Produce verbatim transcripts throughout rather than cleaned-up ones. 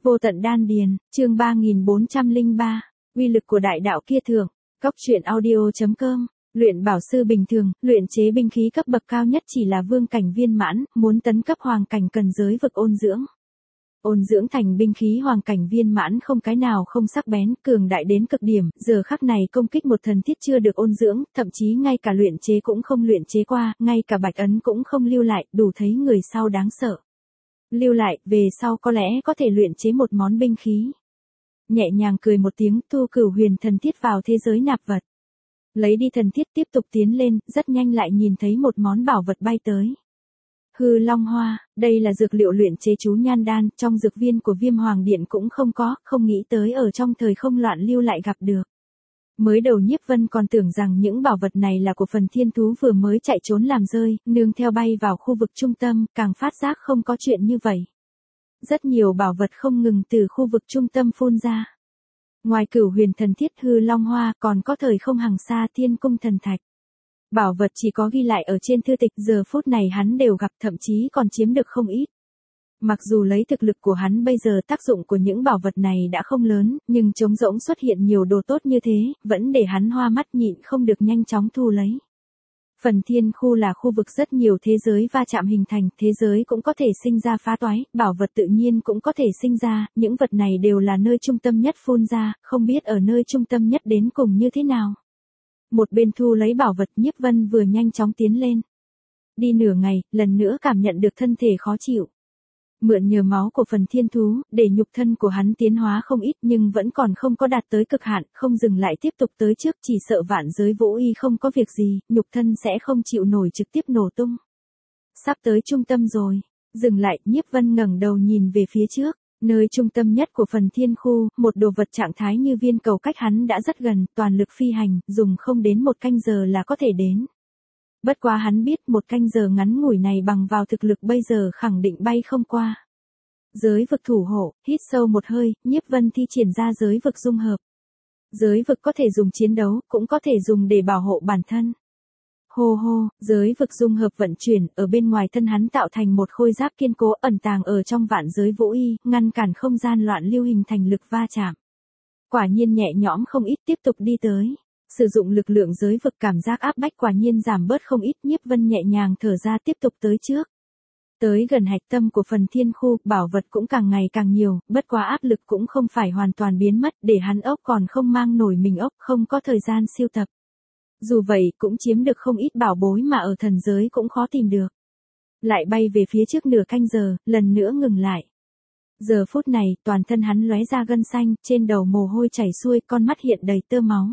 Vô tận đan điền, chương ba nghìn bốn trăm lẻ ba, uy lực của đại đạo kia thượng, Cóc truyện audio chấm com, luyện bảo sư bình thường, luyện chế binh khí cấp bậc cao nhất chỉ là vương cảnh viên mãn, muốn tấn cấp hoàng cảnh cần giới vực ôn dưỡng. Ôn dưỡng thành binh khí hoàng cảnh viên mãn không cái nào không sắc bén, cường đại đến cực điểm, giờ khắc này công kích một thần thiết chưa được ôn dưỡng, thậm chí ngay cả luyện chế cũng không luyện chế qua, ngay cả bạch ấn cũng không lưu lại, đủ thấy người sau đáng sợ. Lưu lại, về sau có lẽ có thể luyện chế một món binh khí. Nhẹ nhàng cười một tiếng, thu cửu huyền thần thiết vào thế giới nạp vật. Lấy đi thần thiết tiếp tục tiến lên, rất nhanh lại nhìn thấy một món bảo vật bay tới. Hư Long Hoa, đây là dược liệu luyện chế chú nhan đan, trong dược viên của Viêm Hoàng Điện cũng không có, không nghĩ tới ở trong thời không loạn lưu lại gặp được. Mới đầu Nhiếp Vân còn tưởng rằng những bảo vật này là của phần thiên thú vừa mới chạy trốn làm rơi, nương theo bay vào khu vực trung tâm, càng phát giác không có chuyện như vậy. Rất nhiều bảo vật không ngừng từ khu vực trung tâm phun ra. Ngoài cửu huyền thần thiết Hư Long Hoa còn có thời không hằng xa thiên cung thần thạch. Bảo vật chỉ có ghi lại ở trên thư tịch, giờ phút này hắn đều gặp, thậm chí còn chiếm được không ít. Mặc dù lấy thực lực của hắn bây giờ tác dụng của những bảo vật này đã không lớn, nhưng trống rỗng xuất hiện nhiều đồ tốt như thế, vẫn để hắn hoa mắt nhịn không được nhanh chóng thu lấy. Phần thiên khu là khu vực rất nhiều thế giới va chạm hình thành, thế giới cũng có thể sinh ra phá toái, bảo vật tự nhiên cũng có thể sinh ra, những vật này đều là nơi trung tâm nhất phun ra, không biết ở nơi trung tâm nhất đến cùng như thế nào. Một bên thu lấy bảo vật, Nhiếp Vân vừa nhanh chóng tiến lên. Đi nửa ngày, lần nữa cảm nhận được thân thể khó chịu. Mượn nhờ máu của phần thiên thú, để nhục thân của hắn tiến hóa không ít nhưng vẫn còn không có đạt tới cực hạn, không dừng lại tiếp tục tới trước, chỉ sợ vạn giới vũ y không có việc gì, nhục thân sẽ không chịu nổi trực tiếp nổ tung. Sắp tới trung tâm rồi, dừng lại, Nhiếp Vân ngẩng đầu nhìn về phía trước, nơi trung tâm nhất của phần thiên khu, một đồ vật trạng thái như viên cầu cách hắn đã rất gần, toàn lực phi hành, dùng không đến một canh giờ là có thể đến. Bất quá hắn biết một canh giờ ngắn ngủi này bằng vào thực lực bây giờ khẳng định bay không qua. Giới vực thủ hộ, hít sâu một hơi, Nhiếp Vân thi triển ra giới vực dung hợp. Giới vực có thể dùng chiến đấu, cũng có thể dùng để bảo hộ bản thân. Hô hô, giới vực dung hợp vận chuyển, ở bên ngoài thân hắn tạo thành một khôi giáp kiên cố ẩn tàng ở trong vạn giới vũ y, ngăn cản không gian loạn lưu hình thành lực va chạm. Quả nhiên nhẹ nhõm không ít, tiếp tục đi tới. Sử dụng lực lượng giới vực, cảm giác áp bách quả nhiên giảm bớt không ít, Nhiếp Vân nhẹ nhàng thở ra tiếp tục tới trước. Tới gần hạch tâm của phần thiên khu, bảo vật cũng càng ngày càng nhiều, bất quá áp lực cũng không phải hoàn toàn biến mất, để hắn ốc còn không mang nổi mình ốc, không có thời gian siêu tập. Dù vậy cũng chiếm được không ít bảo bối mà ở thần giới cũng khó tìm được. Lại bay về phía trước nửa canh giờ, lần nữa ngừng lại. Giờ phút này, toàn thân hắn lóe ra gân xanh, trên đầu mồ hôi chảy xuôi, con mắt hiện đầy tơ máu.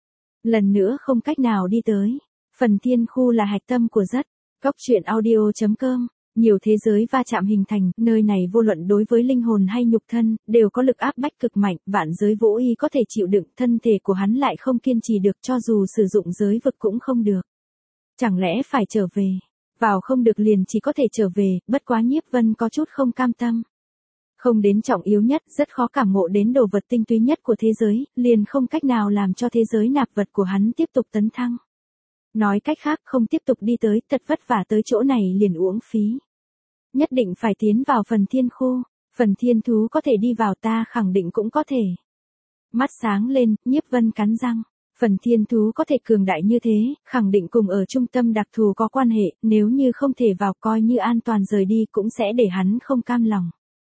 Lần nữa không cách nào đi tới. Phần thiên khu là hạch tâm của rất. Cóc truyện audio chấm com. Nhiều thế giới va chạm hình thành, nơi này vô luận đối với linh hồn hay nhục thân, đều có lực áp bách cực mạnh, vạn giới vũ y có thể chịu đựng, thân thể của hắn lại không kiên trì được, cho dù sử dụng giới vực cũng không được. Chẳng lẽ phải trở về? Vào không được liền chỉ có thể trở về, bất quá Nhiếp Vân có chút không cam tâm. Không đến trọng yếu nhất, rất khó cảm ngộ đến đồ vật tinh túy nhất của thế giới, liền không cách nào làm cho thế giới nạp vật của hắn tiếp tục tấn thăng. Nói cách khác, không tiếp tục đi tới, thật vất vả tới chỗ này liền uổng phí. Nhất định phải tiến vào phần thiên khu, phần thiên thú có thể đi vào, ta khẳng định cũng có thể. Mắt sáng lên, Nhiếp Vân cắn răng, phần thiên thú có thể cường đại như thế, khẳng định cùng ở trung tâm đặc thù có quan hệ, nếu như không thể vào coi như an toàn rời đi cũng sẽ để hắn không cam lòng.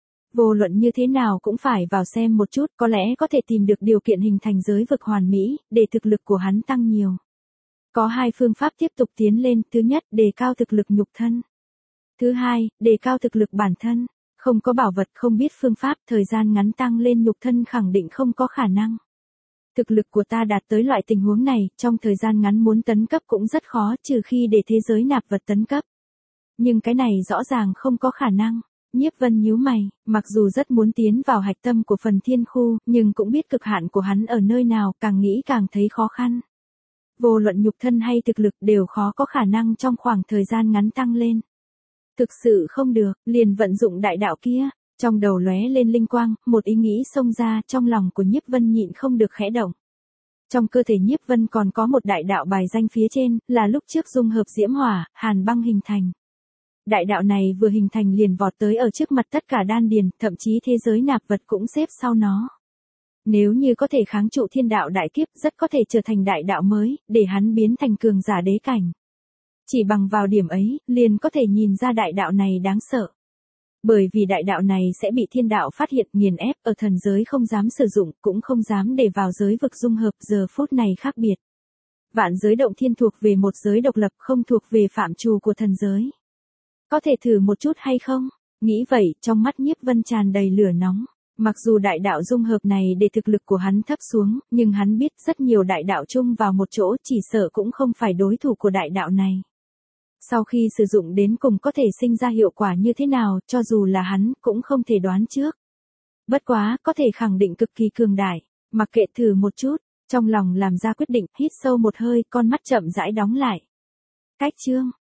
Vô luận như thế nào cũng phải vào xem một chút, có lẽ có thể tìm được điều kiện hình thành giới vực hoàn mỹ, để thực lực của hắn tăng nhiều. Có hai phương pháp tiếp tục tiến lên, thứ nhất, đề cao thực lực nhục thân. Thứ hai, đề cao thực lực bản thân. Không có bảo vật, không biết phương pháp, thời gian ngắn tăng lên nhục thân khẳng định không có khả năng. Thực lực của ta đạt tới loại tình huống này, trong thời gian ngắn muốn tấn cấp cũng rất khó, trừ khi để thế giới nạp vật tấn cấp. Nhưng cái này rõ ràng không có khả năng. Nhiếp Vân nhíu mày, mặc dù rất muốn tiến vào hạch tâm của phần thiên khu, nhưng cũng biết cực hạn của hắn ở nơi nào, càng nghĩ càng thấy khó khăn. Vô luận nhục thân hay thực lực đều khó có khả năng trong khoảng thời gian ngắn tăng lên. Thực sự không được, liền vận dụng đại đạo kia, trong đầu lóe lên linh quang, một ý nghĩ xông ra, trong lòng của Nhiếp Vân nhịn không được khẽ động. Trong cơ thể Nhiếp Vân còn có một đại đạo bài danh phía trên, là lúc trước dung hợp diễm hỏa, hàn băng hình thành. Đại đạo này vừa hình thành liền vọt tới ở trước mặt tất cả đan điền, thậm chí thế giới nạp vật cũng xếp sau nó. Nếu như có thể kháng trụ thiên đạo đại kiếp, rất có thể trở thành đại đạo mới, để hắn biến thành cường giả đế cảnh. Chỉ bằng vào điểm ấy, liền có thể nhìn ra đại đạo này đáng sợ. Bởi vì đại đạo này sẽ bị thiên đạo phát hiện, nghiền ép, ở thần giới không dám sử dụng, cũng không dám để vào giới vực dung hợp, giờ phút này khác biệt. Vạn giới động thiên thuộc về một giới độc lập, không thuộc về phạm trù của thần giới. Có thể thử một chút hay không? Nghĩ vậy, trong mắt Nhiếp Vân tràn đầy lửa nóng. Mặc dù đại đạo dung hợp này để thực lực của hắn thấp xuống, nhưng hắn biết rất nhiều đại đạo chung vào một chỗ, chỉ sợ cũng không phải đối thủ của đại đạo này. Sau khi sử dụng đến cùng có thể sinh ra hiệu quả như thế nào, cho dù là hắn, cũng không thể đoán trước. Bất quá, có thể khẳng định cực kỳ cường đại, mặc kệ thử một chút, trong lòng làm ra quyết định, hít sâu một hơi, con mắt chậm rãi đóng lại. Cách chương